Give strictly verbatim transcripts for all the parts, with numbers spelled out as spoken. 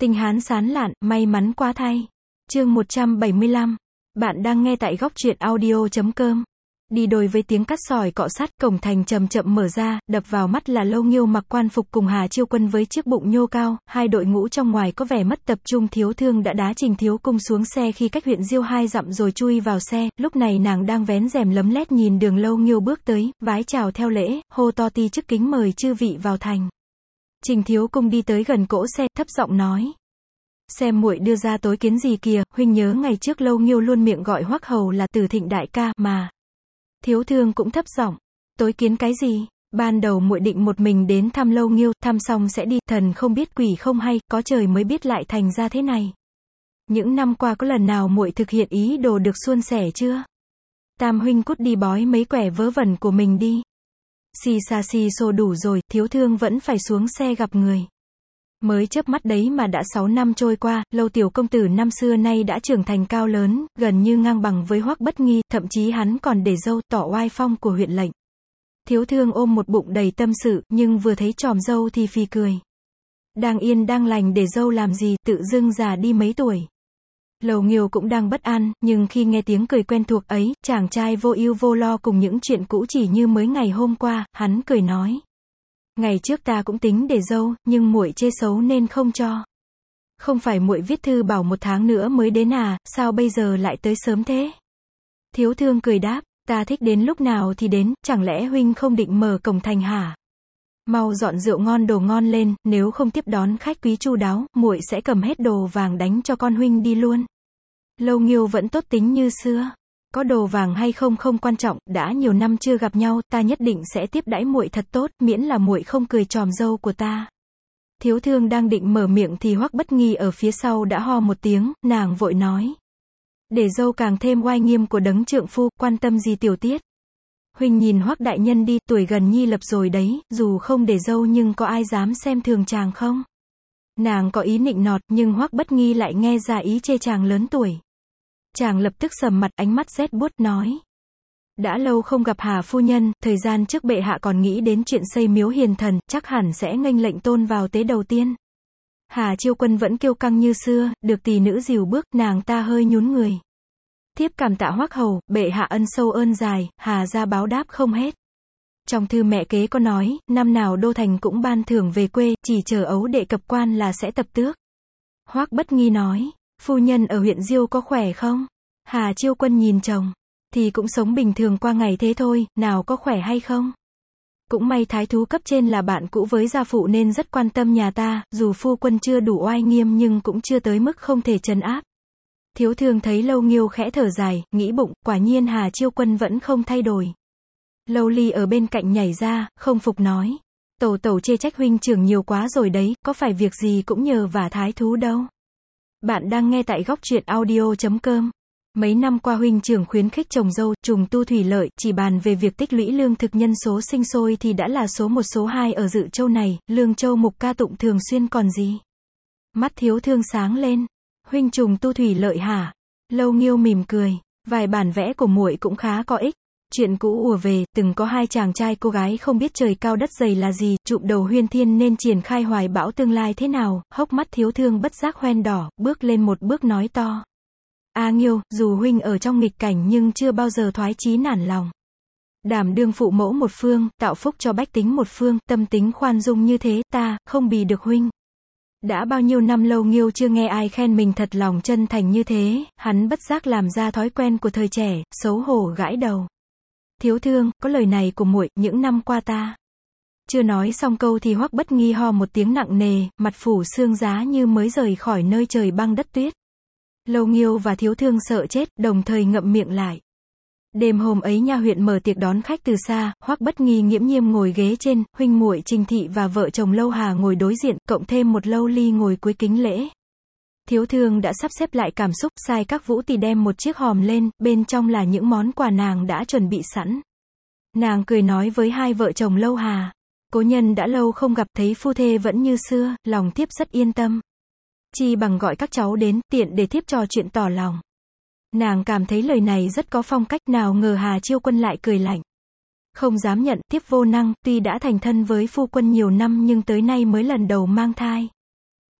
Tinh Hán sán lạn, may mắn quá thay. Chương một trăm bảy mươi lăm. Bạn đang nghe tại góc truyện audio chấm com. Đi đôi với tiếng cắt sỏi cọ sát, cổng thành chậm chậm mở ra, đập vào mắt là Lâu Nghiêu mặc quan phục cùng Hà Chiêu Quân với chiếc bụng nhô cao, hai đội ngũ trong ngoài có vẻ mất tập trung. Thiếu Thương đã đá Trình Thiếu Cung xuống xe khi cách huyện Diêu hai dặm rồi chui vào xe, lúc này nàng đang vén rèm lấm lét nhìn đường Lâu Nghiêu bước tới, vái chào theo lễ, hô to ti chức kính mời chư vị vào thành. Trình Thiếu Cung đi tới gần cỗ xe, thấp giọng nói: Xem muội đưa ra tối kiến gì kìa, huynh nhớ ngày trước Lâu Nghiêu luôn miệng gọi Hoắc hầu là Từ Thịnh đại ca mà. Thiếu Thương cũng thấp giọng: Tối kiến cái gì? Ban đầu muội định một mình đến thăm Lâu Nghiêu, thăm xong sẽ đi, thần không biết quỷ không hay, có trời mới biết lại thành ra thế này. Những năm qua có lần nào muội thực hiện ý đồ được suôn sẻ chưa? Tam huynh cút đi bói mấy quẻ vớ vẩn của mình đi. Xì xà xì xồ đủ rồi, Thiếu Thương vẫn phải xuống xe gặp người. Mới chớp mắt đấy mà đã sáu năm trôi qua, Lâu tiểu công tử năm xưa nay đã trưởng thành cao lớn, gần như ngang bằng với Hoắc Bất Nghi, thậm chí hắn còn để dâu, tỏ oai phong của huyện lệnh. Thiếu Thương ôm một bụng đầy tâm sự, nhưng vừa thấy tròm dâu thì phì cười. Đang yên đang lành để dâu làm gì, tự dưng già đi mấy tuổi. Lâu Nghiêu cũng đang bất an, nhưng khi nghe tiếng cười quen thuộc ấy, chàng trai vô ưu vô lo cùng những chuyện cũ chỉ như mới ngày hôm qua, hắn cười nói: Ngày trước ta cũng tính để dâu, nhưng muội chê xấu nên không cho. Không phải muội viết thư bảo một tháng nữa mới đến à, sao bây giờ lại tới sớm thế? Thiếu Thương cười đáp: Ta thích đến lúc nào thì đến, chẳng lẽ huynh không định mở cổng thành hả? Mau dọn rượu ngon đồ ngon lên, nếu không tiếp đón khách quý chu đáo, muội sẽ cầm hết đồ vàng đánh cho con huynh đi luôn. Lâu Nghiêu vẫn tốt tính như xưa. Có đồ vàng hay không không quan trọng, đã nhiều năm chưa gặp nhau, ta nhất định sẽ tiếp đãi muội thật tốt, miễn là muội không cười tròm dâu của ta. Thiếu Thương đang định mở miệng thì Hoắc Bất Nghi ở phía sau đã ho một tiếng, nàng vội nói: Để dâu càng thêm oai nghiêm của đấng trượng phu, quan tâm gì tiểu tiết. Huynh nhìn Hoắc đại nhân đi, tuổi gần nhi lập rồi đấy, dù không để dâu nhưng có ai dám xem thường chàng không? Nàng có ý nịnh nọt, nhưng Hoắc Bất Nghi lại nghe ra ý chê chàng lớn tuổi. Chàng lập tức sầm mặt, ánh mắt rét buốt nói: Đã lâu không gặp Hà phu nhân, thời gian trước bệ hạ còn nghĩ đến chuyện xây miếu hiền thần, chắc hẳn sẽ nghênh lệnh tôn vào tế đầu tiên. Hà Chiêu Quân vẫn kiêu căng như xưa, được tỷ nữ dìu bước, nàng ta hơi nhún người. Thiếp cảm tạ Hoắc hầu, bệ hạ ân sâu ơn dài, Hà gia báo đáp không hết. Trong thư mẹ kế có nói, năm nào đô thành cũng ban thưởng về quê, chỉ chờ ấu đệ cập quan là sẽ tập tước. Hoắc Bất Nghi nói: Phu nhân ở huyện Diêu có khỏe không? Hà Chiêu Quân nhìn chồng: Thì cũng sống bình thường qua ngày thế thôi, nào có khỏe hay không? Cũng may thái thú cấp trên là bạn cũ với gia phụ nên rất quan tâm nhà ta, dù phu quân chưa đủ oai nghiêm nhưng cũng chưa tới mức không thể trấn áp. Thiếu Thương thấy Lâu Nghiêu khẽ thở dài, nghĩ bụng, quả nhiên Hà Chiêu Quân vẫn không thay đổi. Lâu Ly ở bên cạnh nhảy ra, không phục nói: Tẩu tẩu chê trách huynh trưởng nhiều quá rồi đấy, có phải việc gì cũng nhờ vả thái thú đâu. Bạn đang nghe tại góc truyện audio chấm com. Mấy năm qua huynh trưởng khuyến khích trồng dâu, trùng tu thủy lợi, chỉ bàn về việc tích lũy lương thực nhân số sinh sôi thì đã là số một số hai ở Dự Châu này, Lương Châu mục ca tụng thường xuyên còn gì. Mắt Thiếu Thương sáng lên: Huynh trùng tu thủy lợi hả? Lâu Nghiêu mỉm cười: Vài bản vẽ của muội cũng khá có ích. Chuyện cũ ùa về, từng có hai chàng trai cô gái không biết trời cao đất dày là gì, trụm đầu huyên thiên nên triển khai hoài bão tương lai thế nào. Hốc mắt Thiếu Thương bất giác hoen đỏ, bước lên một bước nói to: A Nghiêu, dù huynh ở trong nghịch cảnh nhưng chưa bao giờ thoái chí nản lòng. Đảm đương phụ mẫu một phương, tạo phúc cho bách tính một phương, tâm tính khoan dung như thế, ta không bì được huynh. Đã bao nhiêu năm Lâu Nghiêu chưa nghe ai khen mình thật lòng chân thành như thế, hắn bất giác làm ra thói quen của thời trẻ, xấu hổ gãi đầu. Thiếu Thương, có lời này của muội, những năm qua ta. Chưa nói xong câu thì Hoắc Bất Nghi ho một tiếng nặng nề, mặt phủ sương giá như mới rời khỏi nơi trời băng đất tuyết. Lâu Nghiêu và Thiếu Thương sợ chết, đồng thời ngậm miệng lại. Đêm hôm ấy nha huyện mở tiệc đón khách từ xa, Hoắc Bất Nghi nghiễm nhiên ngồi ghế trên, huynh muội Trình Thị và vợ chồng Lâu Hà ngồi đối diện, cộng thêm một Lâu Ly ngồi cuối kính lễ. Thiếu Thương đã sắp xếp lại cảm xúc, sai các vũ tỳ đem một chiếc hòm lên, bên trong là những món quà nàng đã chuẩn bị sẵn. Nàng cười nói với hai vợ chồng Lâu Hà: Cố nhân đã lâu không gặp, thấy phu thê vẫn như xưa, lòng thiếp rất yên tâm. Chi bằng gọi các cháu đến, tiện để thiếp trò chuyện tỏ lòng. Nàng cảm thấy lời này rất có phong cách, nào ngờ Hà Chiêu Quân lại cười lạnh. Không dám nhận, thiếp vô năng, tuy đã thành thân với phu quân nhiều năm nhưng tới nay mới lần đầu mang thai.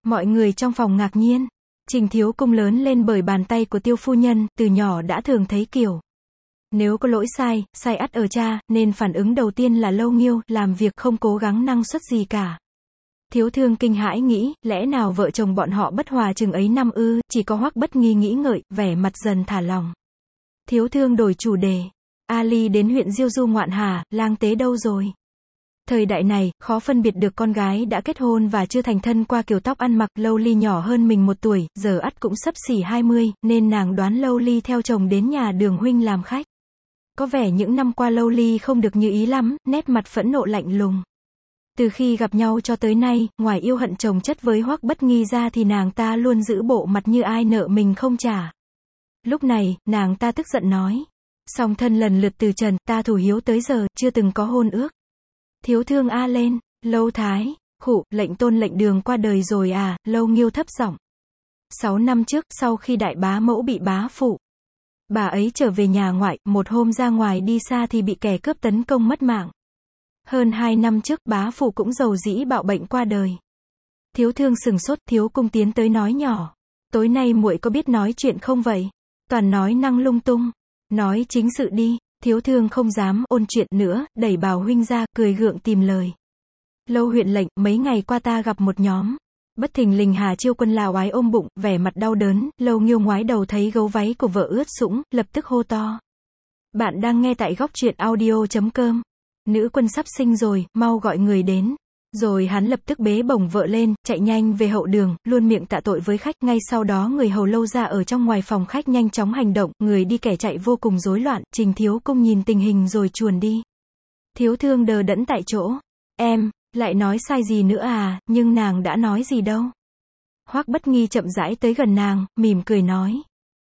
Mọi người trong phòng ngạc nhiên. Trình Thiếu Cung lớn lên bởi bàn tay của Tiêu phu nhân, từ nhỏ đã thường thấy kiểu. Nếu có lỗi sai, sai ắt ở cha, nên phản ứng đầu tiên là Lâu Nghiêu, làm việc không cố gắng năng suất gì cả. Thiếu Thương kinh hãi nghĩ, lẽ nào vợ chồng bọn họ bất hòa chừng ấy năm ư, chỉ có Hoắc Bất Nghi nghĩ ngợi, vẻ mặt dần thả lòng. Thiếu Thương đổi chủ đề. Ali đến huyện Diêu Du ngoạn hả, lang tế đâu rồi? Thời đại này, khó phân biệt được con gái đã kết hôn và chưa thành thân qua kiểu tóc ăn mặc. Lâu Ly nhỏ hơn mình một tuổi, giờ ắt cũng xấp xỉ hai mươi, nên nàng đoán Lâu Ly theo chồng đến nhà Đường huynh làm khách. Có vẻ những năm qua Lâu Ly không được như ý lắm, nét mặt phẫn nộ lạnh lùng. Từ khi gặp nhau cho tới nay, ngoài yêu hận chồng chất với Hoắc Bất Nghi ra thì nàng ta luôn giữ bộ mặt như ai nợ mình không trả. Lúc này, nàng ta tức giận nói. Song thân lần lượt từ trần, ta thủ hiếu tới giờ, chưa từng có hôn ước. Thiếu Thương a lên, Lâu Thái, khụ, lệnh tôn lệnh Đường qua đời rồi à, Lâu Nghiêu thấp giọng. Sáu năm trước, sau khi đại bá mẫu bị bá phụ. Bà ấy trở về nhà ngoại, một hôm ra ngoài đi xa thì bị kẻ cướp tấn công mất mạng. Hơn hai năm trước, bá phụ cũng dầu dĩ bạo bệnh qua đời. Thiếu Thương sừng sốt, Thiếu Cung tiến tới nói nhỏ. Tối nay muội có biết nói chuyện không vậy? Toàn nói năng lung tung. Nói chính sự đi. Thiếu Thương không dám ôn chuyện nữa, đẩy Bào huynh ra, cười gượng tìm lời. Lâu huyện lệnh, mấy ngày qua ta gặp một nhóm. Bất thình lình Hà Chiêu Quân lao ái ôm bụng, vẻ mặt đau đớn. Lâu Nghiêu ngoái đầu thấy gấu váy của vợ ướt sũng, lập tức hô to. Bạn đang nghe tại góc truyện audio chấm com. Nữ quân sắp sinh rồi, mau gọi người đến. Rồi hắn lập tức bế bổng vợ lên, chạy nhanh về hậu đường, luôn miệng tạ tội với khách. Ngay sau đó người hầu Lâu ra ở trong ngoài phòng khách nhanh chóng hành động, người đi kẻ chạy vô cùng rối loạn. Trình Thiếu Cung nhìn tình hình rồi chuồn đi. Thiếu Thương đờ đẫn tại chỗ. Em, lại nói sai gì nữa à, nhưng nàng đã nói gì đâu. Hoắc Bất Nghi chậm rãi tới gần nàng, mỉm cười nói.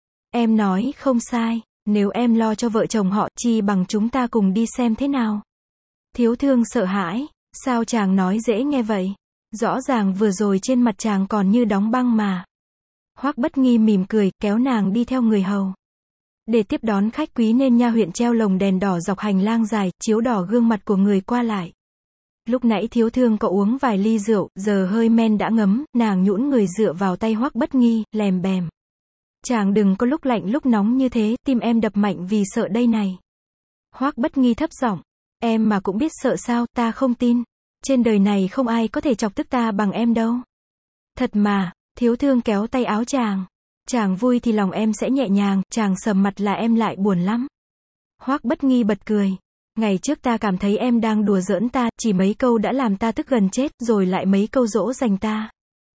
Em nói không sai, nếu em lo cho vợ chồng họ, chi bằng chúng ta cùng đi xem thế nào. Thiếu Thương sợ hãi. Sao chàng nói dễ nghe vậy? Rõ ràng vừa rồi trên mặt chàng còn như đóng băng mà. Hoắc Bất Nghi mỉm cười, kéo nàng đi theo người hầu. Để tiếp đón khách quý nên nha huyện treo lồng đèn đỏ dọc hành lang dài, chiếu đỏ gương mặt của người qua lại. Lúc nãy Thiếu Thương có uống vài ly rượu, giờ hơi men đã ngấm, nàng nhũn người dựa vào tay Hoắc Bất Nghi, lèm bèm. Chàng đừng có lúc lạnh lúc nóng như thế, tim em đập mạnh vì sợ đây này. Hoắc Bất Nghi thấp giọng. Em mà cũng biết sợ sao, ta không tin. Trên đời này không ai có thể chọc tức ta bằng em đâu. Thật mà, Thiếu Thương kéo tay áo chàng. Chàng vui thì lòng em sẽ nhẹ nhàng, chàng sầm mặt là em lại buồn lắm. Hoắc Bất Nghi bật cười. Ngày trước ta cảm thấy em đang đùa giỡn ta, chỉ mấy câu đã làm ta tức gần chết, rồi lại mấy câu dỗ dành ta.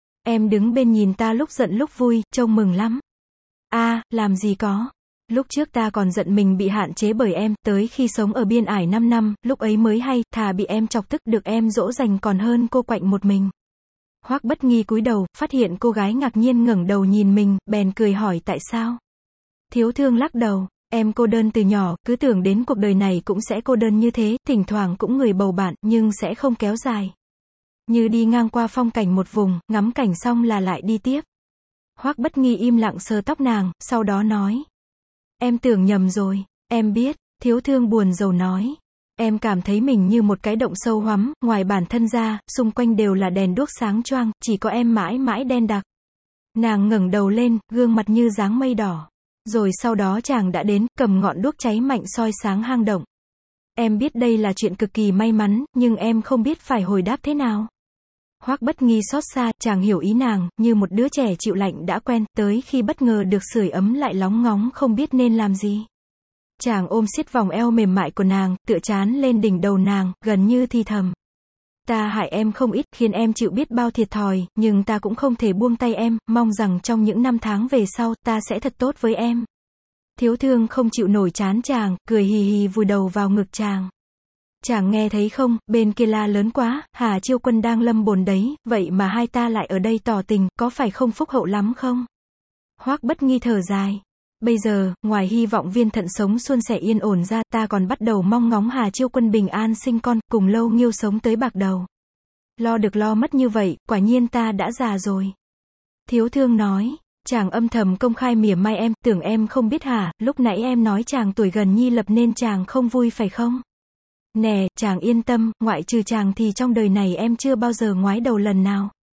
Em đứng bên nhìn ta lúc giận lúc vui, trông mừng lắm. A, à, làm gì có. Lúc trước ta còn giận mình bị hạn chế bởi em, tới khi sống ở biên ải năm năm, lúc ấy mới hay, thà bị em chọc tức được em dỗ dành còn hơn cô quạnh một mình. Hoắc Bất Nghi cúi đầu, phát hiện cô gái ngạc nhiên ngẩng đầu nhìn mình, bèn cười hỏi tại sao. Thiếu Thương lắc đầu, em cô đơn từ nhỏ, cứ tưởng đến cuộc đời này cũng sẽ cô đơn như thế, thỉnh thoảng cũng người bầu bạn, nhưng sẽ không kéo dài. Như đi ngang qua phong cảnh một vùng, ngắm cảnh xong là lại đi tiếp. Hoắc Bất Nghi im lặng sờ tóc nàng, sau đó nói. Em tưởng nhầm rồi, em biết, Thiếu Thương buồn rầu nói. Em cảm thấy mình như một cái động sâu hoắm, ngoài bản thân ra, xung quanh đều là đèn đuốc sáng choang, chỉ có em mãi mãi đen đặc. Nàng ngẩng đầu lên, gương mặt như dáng mây đỏ. Rồi sau đó chàng đã đến, cầm ngọn đuốc cháy mạnh soi sáng hang động. Em biết đây là chuyện cực kỳ may mắn, nhưng em không biết phải hồi đáp thế nào. Hoắc Bất Nghi xót xa, chàng hiểu ý nàng, như một đứa trẻ chịu lạnh đã quen, tới khi bất ngờ được sưởi ấm lại lóng ngóng không biết nên làm gì. Chàng ôm siết vòng eo mềm mại của nàng, tựa trán lên đỉnh đầu nàng, gần như thì thầm. Ta hại em không ít, khiến em chịu biết bao thiệt thòi, nhưng ta cũng không thể buông tay em, mong rằng trong những năm tháng về sau, ta sẽ thật tốt với em. Thiếu Thương không chịu nổi chán chàng, cười hì hì vùi đầu vào ngực chàng. Chàng nghe thấy không, bên kia la lớn quá, Hà Chiêu Quân đang lâm bồn đấy, vậy mà hai ta lại ở đây tỏ tình, có phải không phúc hậu lắm không? Hoắc Bất Nghi thở dài. Bây giờ, ngoài hy vọng Viên Thận sống suôn sẻ yên ổn ra, ta còn bắt đầu mong ngóng Hà Chiêu Quân bình an sinh con, cùng Lâu Nghiêu sống tới bạc đầu. Lo được lo mất như vậy, quả nhiên ta đã già rồi. Thiếu Thương nói, chàng âm thầm công khai mỉa mai em, tưởng em không biết hả, lúc nãy em nói chàng tuổi gần nhi lập nên chàng không vui phải không? Nè, chàng yên tâm, ngoại trừ chàng thì trong đời này em chưa bao giờ ngoái đầu lần nào.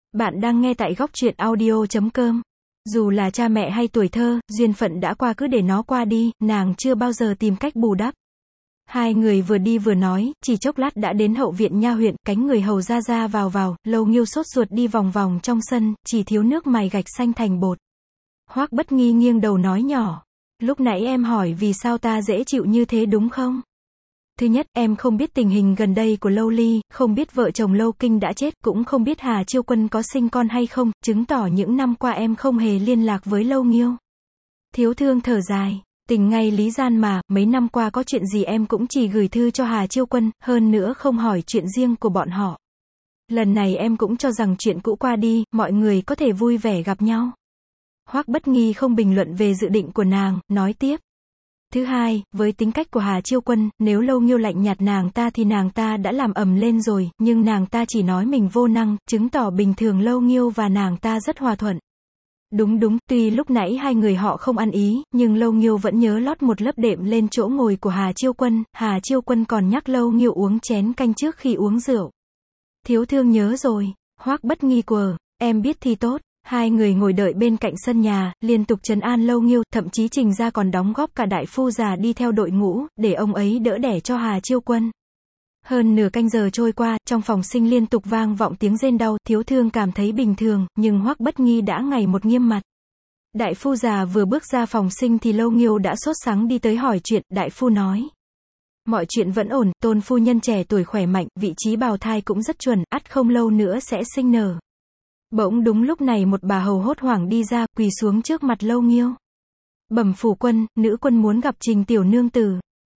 Bạn đang nghe tại góc truyện audio chấm com. Dù là cha mẹ hay tuổi thơ, duyên phận đã qua cứ để nó qua đi, nàng chưa bao giờ tìm cách bù đắp. Hai người vừa đi vừa nói, chỉ chốc lát đã đến hậu viện nha huyện, cánh người hầu ra ra vào vào, Lâu Nghiêu sốt ruột đi vòng vòng trong sân, chỉ thiếu nước mài gạch xanh thành bột. Hoắc Bất Nghi nghiêng đầu nói nhỏ, lúc nãy em hỏi vì sao ta dễ chịu như thế đúng không? Thứ nhất, em không biết tình hình gần đây của Lâu Ly, không biết vợ chồng Lâu Kinh đã chết, cũng không biết Hà Chiêu Quân có sinh con hay không, chứng tỏ những năm qua em không hề liên lạc với Lâu Nghiêu. Thiếu thương thở dài, tình ngay lý gian mà, mấy năm qua có chuyện gì em cũng chỉ gửi thư cho Hà Chiêu Quân, hơn nữa không hỏi chuyện riêng của bọn họ. Lần này em cũng cho rằng chuyện cũ qua đi, mọi người có thể vui vẻ gặp nhau. Hoắc Bất Nghi không bình luận về dự định của nàng, nói tiếp. Thứ hai, với tính cách của Hà Chiêu Quân, nếu Lâu Nghiêu lạnh nhạt nàng ta thì nàng ta đã làm ầm lên rồi, nhưng nàng ta chỉ nói mình vô năng, chứng tỏ bình thường Lâu Nghiêu và nàng ta rất hòa thuận. Đúng đúng, tuy lúc nãy hai người họ không ăn ý, nhưng Lâu Nghiêu vẫn nhớ lót một lớp đệm lên chỗ ngồi của Hà Chiêu Quân, Hà Chiêu Quân còn nhắc Lâu Nghiêu uống chén canh trước khi uống rượu. Thiếu thương nhớ rồi, Hoắc Bất Nghi quờ, em biết thì tốt. Hai người ngồi đợi bên cạnh sân nhà, liên tục trấn an Lâu Nghiêu, thậm chí Trình gia còn đóng góp cả đại phu già đi theo đội ngũ, để ông ấy đỡ đẻ cho Hà Chiêu Quân. Hơn nửa canh giờ trôi qua, trong phòng sinh liên tục vang vọng tiếng rên đau, thiếu thương cảm thấy bình thường, nhưng Hoắc Bất Nghi đã ngày một nghiêm mặt. Đại phu già vừa bước ra phòng sinh thì Lâu Nghiêu đã sốt sắng đi tới hỏi chuyện, đại phu nói. Mọi chuyện vẫn ổn, Tôn phu nhân trẻ tuổi khỏe mạnh, vị trí bào thai cũng rất chuẩn, ắt không lâu nữa sẽ sinh nở. Bỗng đúng lúc này một bà hầu hốt hoảng đi ra, quỳ xuống trước mặt Lâu Nghiêu. Bẩm phủ quân, nữ quân muốn gặp Trình tiểu nương tử.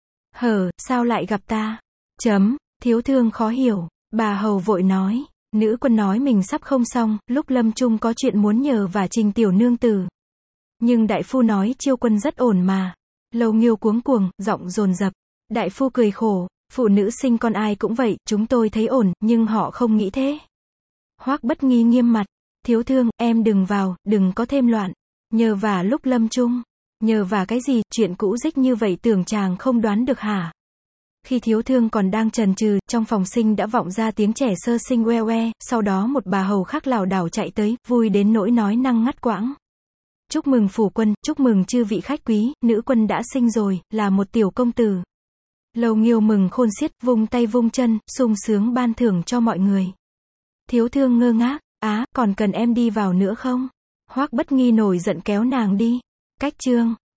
Hờ, sao lại gặp ta? Chấm, thiếu thương khó hiểu, bà hầu vội nói. Nữ quân nói mình sắp không xong, lúc lâm chung có chuyện muốn nhờ và Trình tiểu nương tử. Nhưng đại phu nói Chiêu Quân rất ổn mà. Lâu Nghiêu cuống cuồng, giọng dồn dập. Đại phu cười khổ, phụ nữ sinh con ai cũng vậy, chúng tôi thấy ổn, nhưng họ không nghĩ thế. Hoắc Bất Nghi nghiêm mặt, thiếu thương, em đừng vào, đừng có thêm loạn. Nhờ vả lúc lâm chung. Nhờ vả cái gì, chuyện cũ dích như vậy tưởng chàng không đoán được hả? Khi thiếu thương còn đang chần chừ, trong phòng sinh đã vọng ra tiếng trẻ sơ sinh oe oe, sau đó một bà hầu khác lảo đảo chạy tới, vui đến nỗi nói năng ngắt quãng. Chúc mừng phủ quân, chúc mừng chư vị khách quý, nữ quân đã sinh rồi, là một tiểu công tử. Lâu Nghiêu mừng khôn xiết, vung tay vung chân, sung sướng ban thưởng cho mọi người. Thiếu thương ngơ ngác, á, còn cần em đi vào nữa không? Hoắc Bất Nghi nổi giận kéo nàng đi. Cách chương